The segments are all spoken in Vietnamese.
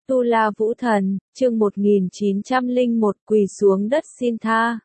Tu La Vũ Thần, chương 1901 quỳ xuống đất xin tha.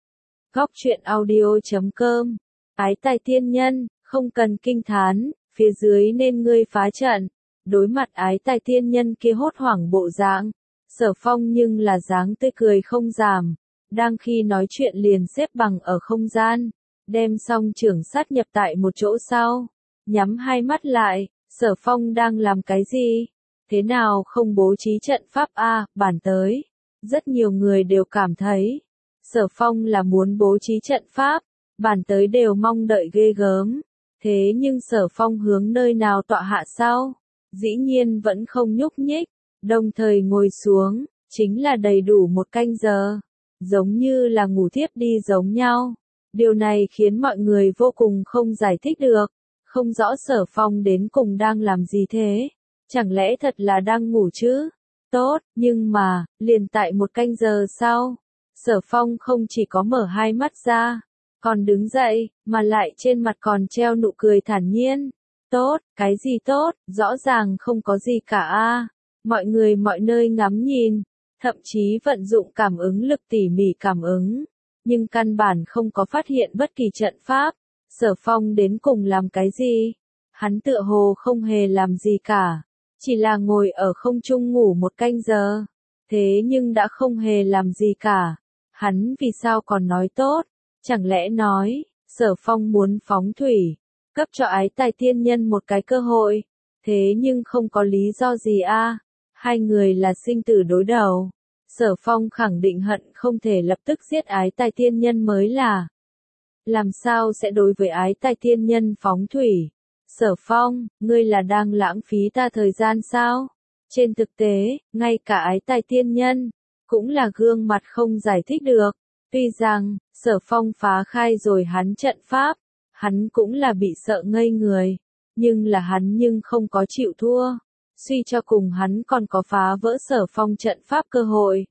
Góc truyện audio.com. Ái tài tiên nhân, không cần kinh thán, phía dưới nên ngươi phá trận. Đối mặt ái tài tiên nhân kia hốt hoảng bộ dạng, Sở Phong nhưng là dáng tươi cười không giảm. Đang khi nói chuyện liền xếp bằng ở không gian, đem song trưởng sát nhập tại một chỗ sau. Nhắm hai mắt lại, Sở Phong đang làm cái gì? Thế nào không bố trí trận pháp a, bản tới. Rất nhiều người đều cảm thấy, Sở Phong là muốn bố trí trận pháp, bản tới đều mong đợi ghê gớm. Thế nhưng Sở Phong hướng nơi nào tọa hạ sao? Dĩ nhiên vẫn không nhúc nhích, đồng thời ngồi xuống, chính là đầy đủ một canh giờ. Giống như là ngủ thiếp đi giống nhau. Điều này khiến mọi người vô cùng không giải thích được. Không rõ Sở Phong đến cùng đang làm gì thế. Chẳng lẽ thật là đang ngủ chứ? Tốt, nhưng mà, liền tại một canh giờ sau, Sở Phong không chỉ có mở hai mắt ra, còn đứng dậy, mà lại trên mặt còn treo nụ cười thản nhiên. Tốt, cái gì tốt, rõ ràng không có gì cả a. Mọi người mọi nơi ngắm nhìn, thậm chí vận dụng cảm ứng lực tỉ mỉ cảm ứng, nhưng căn bản không có phát hiện bất kỳ trận pháp. Sở Phong đến cùng làm cái gì? Hắn tựa hồ không hề làm gì cả. Chỉ là ngồi ở không trung ngủ một canh giờ. Thế nhưng đã không hề làm gì cả. Hắn vì sao còn nói tốt? Chẳng lẽ nói, Sở Phong muốn phóng thủy, cấp cho ái tài tiên nhân một cái cơ hội. Thế nhưng không có lý do gì a. Hai người là sinh tử đối đầu. Sở Phong khẳng định hận không thể lập tức giết ái tài tiên nhân mới là. Làm sao sẽ đối với ái tài tiên nhân phóng thủy? Sở Phong, ngươi là đang lãng phí ta thời gian sao? Trên thực tế, ngay cả ái tài tiên nhân, cũng là gương mặt không giải thích được. Tuy rằng, Sở Phong phá khai rồi hắn trận pháp, hắn cũng là bị sợ ngây người. Nhưng là hắn không có chịu thua. Suy cho cùng hắn còn có phá vỡ Sở Phong trận pháp cơ hội.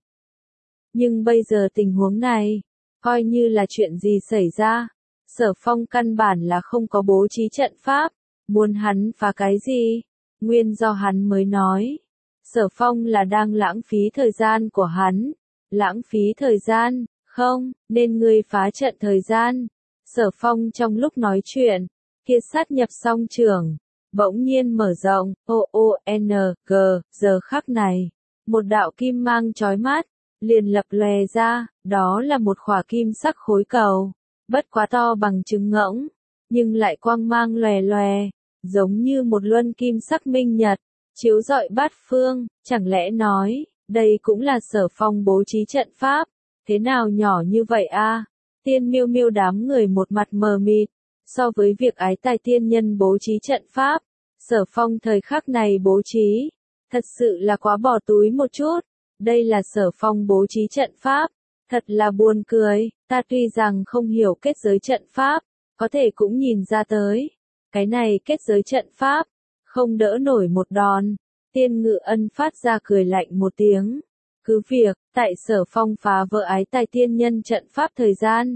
Nhưng bây giờ tình huống này, coi như là chuyện gì xảy ra. Sở Phong căn bản là không có bố trí trận pháp. Muốn hắn phá cái gì? Nguyên do hắn mới nói. Sở Phong là đang lãng phí thời gian của hắn. Lãng phí thời gian, không, nên ngươi phá trận thời gian. Sở Phong trong lúc nói chuyện, kia sát nhập song trưởng, bỗng nhiên mở rộng, O-O-N-G, giờ khắc này. Một đạo kim mang chói mắt, liền lập lòe ra, đó là một khỏa kim sắc khối cầu. Bất quá to bằng trứng ngỗng, nhưng lại quang mang lòe lòe. Giống như một luân kim sắc minh nhật, chiếu rọi bát phương. Chẳng lẽ nói, đây cũng là Sở Phong bố trí trận pháp? Thế nào nhỏ như vậy a? Tiên Miêu Miêu đám người một mặt mờ mịt. So với việc ái tài tiên nhân bố trí trận pháp, Sở Phong thời khắc này bố trí, thật sự là quá bỏ túi một chút. Đây là Sở Phong bố trí trận pháp, thật là buồn cười. Ta tuy rằng không hiểu kết giới trận pháp, có thể cũng nhìn ra tới. Cái này kết giới trận pháp, không đỡ nổi một đòn. Tiên Ngự Ân phát ra cười lạnh một tiếng. Cứ việc, tại Sở Phong phá vỡ ái tài tiên nhân trận pháp thời gian.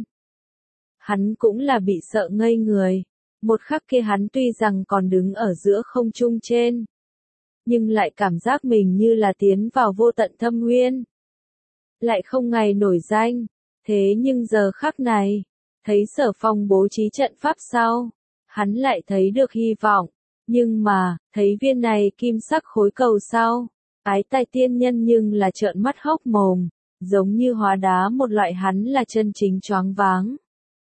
Hắn cũng là bị sợ ngây người. Một khắc kia hắn tuy rằng còn đứng ở giữa không trung trên. Nhưng lại cảm giác mình như là tiến vào vô tận thâm nguyên. Lại không ngày nổi danh. Thế nhưng giờ khắc này, thấy Sở Phong bố trí trận pháp sau. Hắn lại thấy được hy vọng, nhưng mà, thấy viên này kim sắc khối cầu sau, ái tài tiên nhân nhưng là trợn mắt hốc mồm, giống như hóa đá một loại. Hắn là chân chính choáng váng.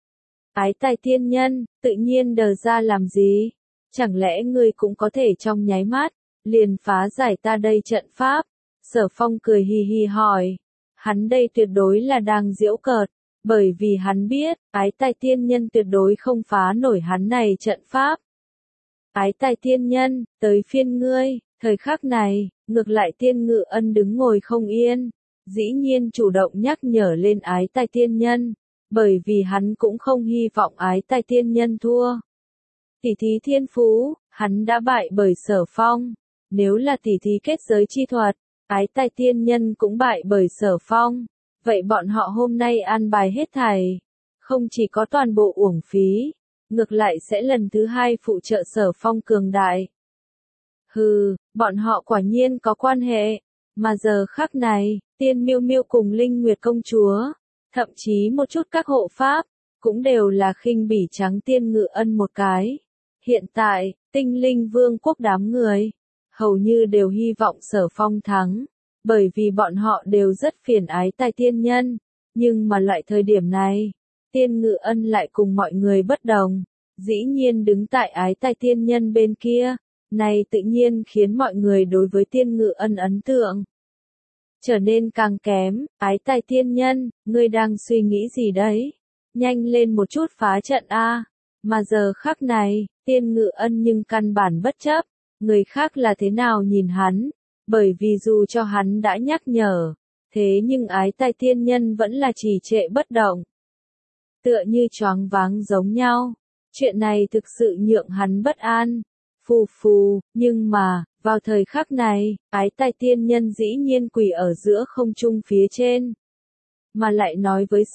Ái tài tiên nhân, tự nhiên đờ ra làm gì? Chẳng lẽ ngươi cũng có thể trong nháy mắt, liền phá giải ta đây trận pháp? Sở Phong cười hì hì hỏi. Hắn đây tuyệt đối là đang giễu cợt. Bởi vì hắn biết, ái tài tiên nhân tuyệt đối không phá nổi hắn này trận pháp. Ái tài tiên nhân, tới phiên ngươi. Thời khắc này, ngược lại Tiên Ngự Ân đứng ngồi không yên. Dĩ nhiên chủ động nhắc nhở lên ái tài tiên nhân. Bởi vì hắn cũng không hy vọng ái tài tiên nhân thua. Tỉ thí thiên phú, hắn đã bại bởi Sở Phong. Nếu là tỉ thí kết giới chi thuật, ái tài tiên nhân cũng bại bởi Sở Phong. Vậy bọn họ hôm nay an bài hết thảy, không chỉ có toàn bộ uổng phí, ngược lại sẽ lần thứ hai phụ trợ Sở Phong cường đại. Hừ, bọn họ quả nhiên có quan hệ. Mà giờ khắc này, Tiên Miêu Miêu cùng Linh Nguyệt công chúa, thậm chí một chút các hộ pháp, cũng đều là khinh bỉ Trắng Tiên Ngự Ân một cái. Hiện tại, Tinh Linh Vương quốc đám người, hầu như đều hy vọng Sở Phong thắng, bởi vì bọn họ đều rất phiền ái tài tiên nhân, nhưng mà loại thời điểm này, Tiên Ngự Ân lại cùng mọi người bất đồng, dĩ nhiên đứng tại ái tài tiên nhân bên kia, này tự nhiên khiến mọi người đối với Tiên Ngự Ân ấn tượng trở nên càng kém. Ái tài tiên nhân, ngươi đang suy nghĩ gì đấy? Nhanh lên một chút phá trận a. Mà giờ khắc này, Tiên Ngự Ân nhưng căn bản bất chấp, người khác là thế nào nhìn hắn, bởi vì dù cho hắn đã nhắc nhở, thế nhưng ái tài tiên nhân vẫn là trì trệ bất động. Tựa như choáng váng giống nhau, chuyện này thực sự nhượng hắn bất an. Phù phù, nhưng mà, vào thời khắc này, ái tài tiên nhân dĩ nhiên quỳ ở giữa không trung phía trên. Mà lại nói với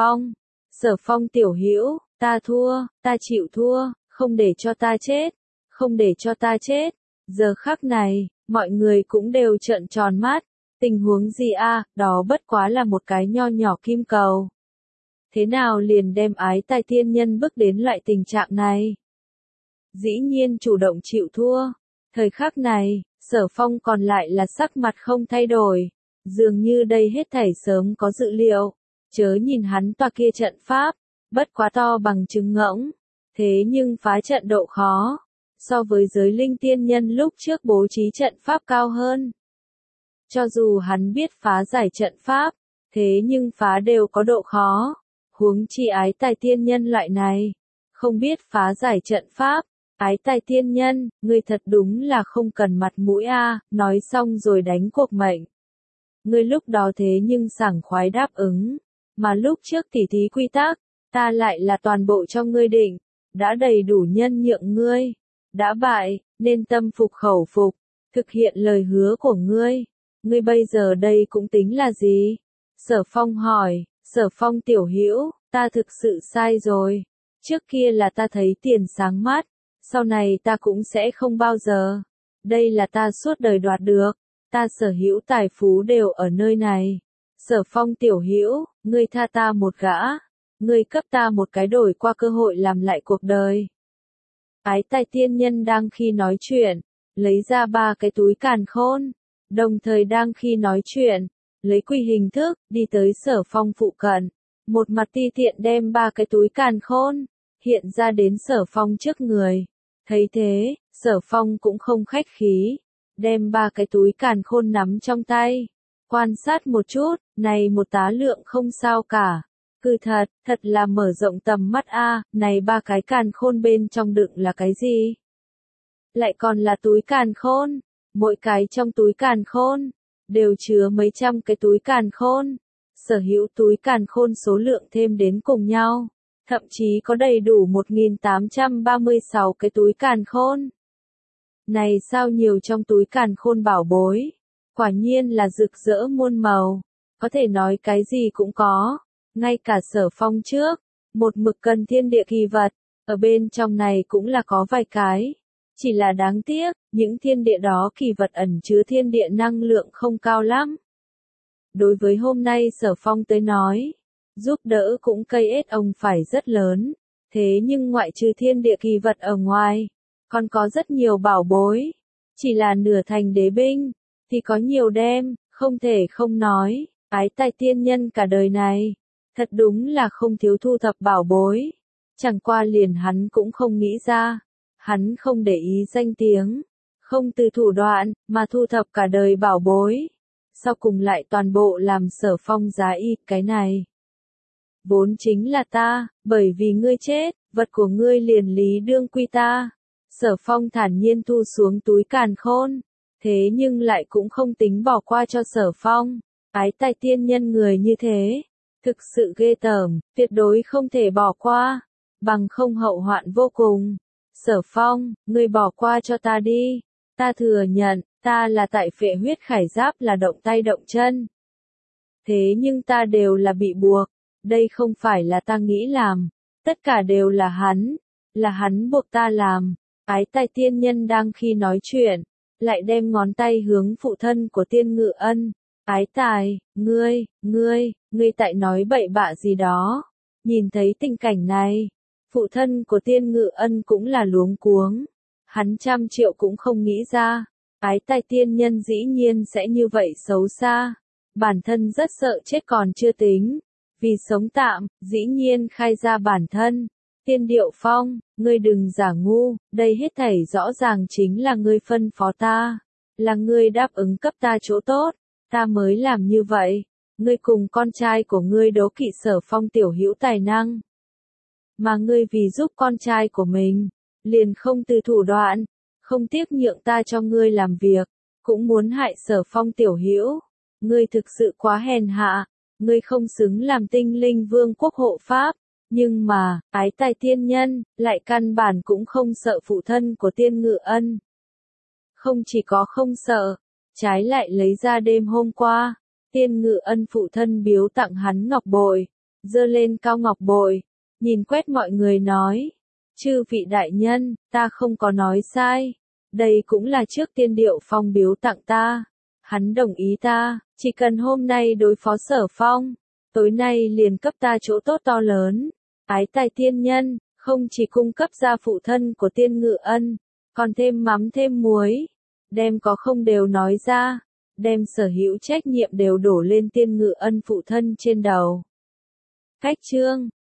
Sở Phong tiểu hữu, ta thua, ta chịu thua, không để cho ta chết, không để cho ta chết. Giờ khắc này, mọi người cũng đều trợn tròn mắt, tình huống gì a, đó bất quá là một cái nho nhỏ kim cầu. Thế nào liền đem ái tài tiên nhân bước đến loại tình trạng này? Dĩ nhiên chủ động chịu thua. Thời khắc này, Sở Phong còn lại là sắc mặt không thay đổi, dường như đây hết thảy sớm có dự liệu. Chớ nhìn hắn tòa kia trận pháp, bất quá to bằng trứng ngỗng, thế nhưng phá trận độ khó, so với giới linh tiên nhân lúc trước bố trí trận pháp cao hơn. Cho dù hắn biết phá giải trận pháp, thế nhưng phá đều có độ khó, huống chi ái tài tiên nhân loại này, không biết phá giải trận pháp. Ái tài tiên nhân, ngươi thật đúng là không cần mặt mũi a, nói xong rồi đánh cuộc mệnh. Ngươi lúc đó thế nhưng sảng khoái đáp ứng, mà lúc trước tỉ thí quy tắc, ta lại là toàn bộ cho ngươi định, đã đầy đủ nhân nhượng ngươi, đã bại, nên tâm phục khẩu phục, thực hiện lời hứa của ngươi. Ngươi bây giờ đây cũng tính là gì? Sở Phong hỏi, Sở Phong tiểu hữu, ta thực sự sai rồi, trước kia là ta thấy tiền sáng mắt. Sau này ta cũng sẽ không bao giờ. Đây là ta suốt đời đoạt được. Ta sở hữu tài phú đều ở nơi này. Sở Phong tiểu hữu, ngươi tha ta một gã. Ngươi cấp ta một cái đổi qua cơ hội làm lại cuộc đời. Ái tài tiên nhân đang khi nói chuyện, lấy ra 3 cái túi càn khôn. Đồng thời đang khi nói chuyện, lấy quy hình thức, đi tới Sở Phong phụ cận. Một mặt ti tiện đem 3 cái túi càn khôn, hiện ra đến Sở Phong trước người. Thấy thế, Sở Phong cũng không khách khí, đem 3 cái túi càn khôn nắm trong tay. Quan sát một chút, này một tá lượng không sao cả. Cứ thật là mở rộng tầm mắt a, này 3 cái càn khôn bên trong đựng là cái gì? Lại còn là túi càn khôn, mỗi cái trong túi càn khôn, đều chứa mấy trăm cái túi càn khôn. Sở hữu túi càn khôn số lượng thêm đến cùng nhau. Thậm chí có đầy đủ 1836 cái túi càn khôn. Này sao nhiều trong túi càn khôn bảo bối. Quả nhiên là rực rỡ muôn màu. Có thể nói cái gì cũng có. Ngay cả Sở Phong trước. Một mực cần thiên địa kỳ vật. Ở bên trong này cũng là có vài cái. Chỉ là đáng tiếc, những thiên địa đó kỳ vật ẩn chứa thiên địa năng lượng không cao lắm. Đối với hôm nay Sở Phong tới nói. Giúp đỡ cũng cây ết ông phải rất lớn, thế nhưng ngoại trừ thiên địa kỳ vật ở ngoài, còn có rất nhiều bảo bối, chỉ là nửa thành đế binh, thì có nhiều đem, không thể không nói, ái tài tiên nhân cả đời này, thật đúng là không thiếu thu thập bảo bối, chẳng qua liền hắn cũng không nghĩ ra, hắn không để ý danh tiếng, không từ thủ đoạn, mà thu thập cả đời bảo bối, sau cùng lại toàn bộ làm Sở Phong giá y cái này. Vốn chính là ta, bởi vì ngươi chết, vật của ngươi liền lý đương quy ta. Sở Phong thản nhiên thu xuống túi càn khôn, thế nhưng lại cũng không tính bỏ qua cho Sở Phong. Ái tài tiên nhân người như thế, thực sự ghê tởm, tuyệt đối không thể bỏ qua, bằng không hậu hoạn vô cùng. Sở Phong, ngươi bỏ qua cho ta đi, ta thừa nhận, ta là tại phệ huyết khải giáp là động tay động chân. Thế nhưng ta đều là bị buộc. Đây không phải là ta nghĩ làm, tất cả đều là hắn buộc ta làm. Ái tài tiên nhân đang khi nói chuyện, lại đem ngón tay hướng phụ thân của Tiên Ngự Ân. Ái Tài, ngươi tại nói bậy bạ gì đó. Nhìn thấy tình cảnh này, phụ thân của Tiên Ngự Ân cũng là luống cuống. Hắn 100 triệu cũng không nghĩ ra, Ái Tài tiên nhân dĩ nhiên sẽ như vậy xấu xa. Bản thân rất sợ chết còn chưa tính, vì sống tạm, dĩ nhiên khai ra bản thân. Tiên Điệu Phong, ngươi đừng giả ngu, đây hết thảy rõ ràng chính là ngươi phân phó ta, là ngươi đáp ứng cấp ta chỗ tốt, ta mới làm như vậy. Ngươi cùng con trai của ngươi đố kỵ Sở Phong tiểu hữu tài năng, mà ngươi vì giúp con trai của mình, liền không từ thủ đoạn, không tiếc nhượng ta cho ngươi làm việc, cũng muốn hại Sở Phong tiểu hữu. Ngươi thực sự quá hèn hạ, ngươi không xứng làm Tinh Linh Vương quốc hộ pháp. Nhưng mà, Ái Tài tiên nhân, lại căn bản cũng không sợ phụ thân của Tiên Ngự Ân. Không chỉ có không sợ, trái lại lấy ra đêm hôm qua, Tiên Ngự Ân phụ thân biếu tặng hắn ngọc bội, giơ lên cao ngọc bội, nhìn quét mọi người nói, chư vị đại nhân, ta không có nói sai, đây cũng là trước Tiên Điệu Phong biếu tặng ta, hắn đồng ý ta, chỉ cần hôm nay đối phó Sở Phong, tối nay liền cấp ta chỗ tốt to lớn. Ái Tài tiên nhân, không chỉ cung cấp ra phụ thân của Tiên Ngự Ân, còn thêm mắm thêm muối, đem có không đều nói ra, đem sở hữu trách nhiệm đều đổ lên Tiên Ngự Ân phụ thân trên đầu. Cách chương